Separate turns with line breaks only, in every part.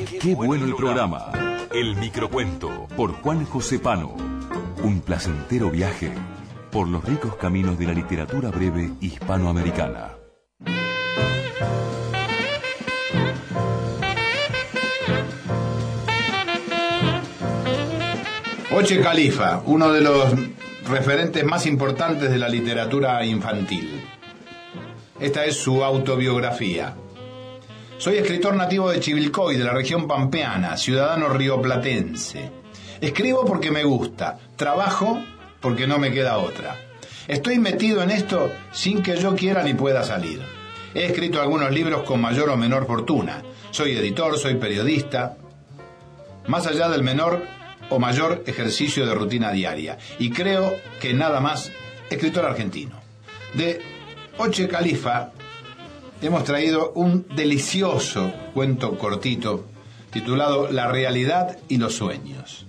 Qué bueno el programa. El microcuento por Juan José Pano. Un placentero viaje por los ricos caminos de la literatura breve hispanoamericana.
Oche Califa, uno de los referentes más importantes de la literatura infantil. Esta es su autobiografía. Soy escritor nativo de Chivilcoy, de la región pampeana, ciudadano rioplatense. Escribo porque me gusta, trabajo porque no me queda otra. Estoy metido en esto sin que yo quiera ni pueda salir. He escrito algunos libros con mayor o menor fortuna. Soy editor, soy periodista. Más allá del menor o mayor ejercicio de rutina diaria. Y creo que nada más, escritor argentino. De Oche Califa hemos traído un delicioso cuento cortito titulado La realidad y los sueños.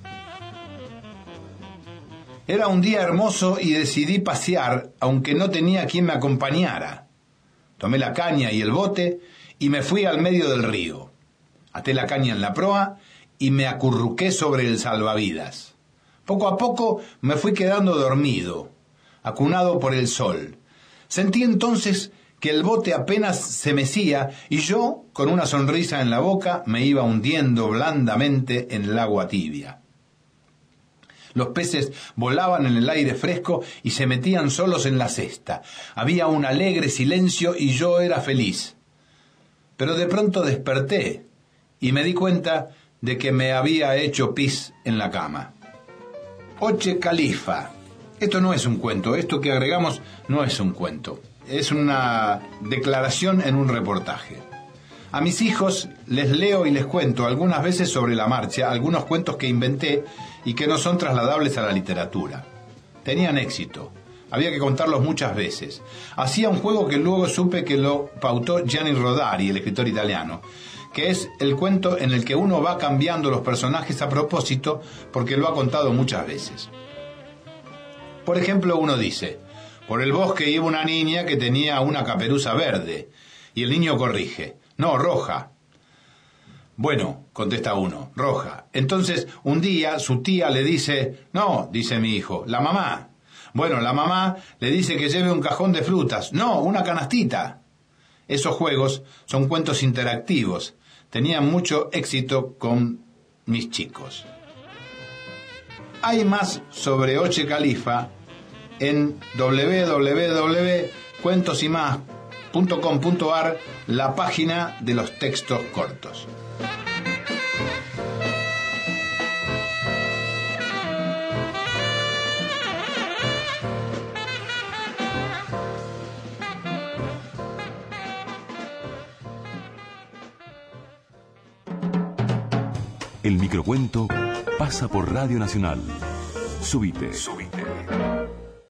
Era un día hermoso y decidí pasear, aunque no tenía quien me acompañara. Tomé la caña y el bote y me fui al medio del río. Até la caña en la proa y me acurruqué sobre el salvavidas. Poco a poco me fui quedando dormido, acunado por el sol. Sentí entonces que el bote apenas se mecía y yo, con una sonrisa en la boca, me iba hundiendo blandamente en el agua tibia. Los peces volaban en el aire fresco y se metían solos en la cesta. Había un alegre silencio y yo era feliz. Pero de pronto desperté y me di cuenta de que me había hecho pis en la cama. Oche Califa. Esto no es un cuento, esto que agregamos no es un cuento. Es una declaración en un reportaje. A mis hijos les leo y les cuento algunas veces sobre la marcha algunos cuentos que inventé y que no son trasladables a la literatura. Tenían éxito. Había que contarlos muchas veces. Hacía un juego que luego supe que lo pautó Gianni Rodari, el escritor italiano, que es el cuento en el que uno va cambiando los personajes a propósito porque lo ha contado muchas veces. Por ejemplo, uno dice: por el bosque iba una niña que tenía una caperuza verde, y el niño corrige: no, roja. Bueno, contesta uno, roja. Entonces, un día su tía le dice: no, dice mi hijo, la mamá. Bueno, la mamá le dice que lleve un cajón de frutas. No, una canastita. Esos juegos son cuentos interactivos. Tenían mucho éxito con mis chicos. Hay más sobre Oche Califa en www.cuentosimás.com.ar, la página de los textos cortos.
El microcuento pasa por Radio Nacional. Subite.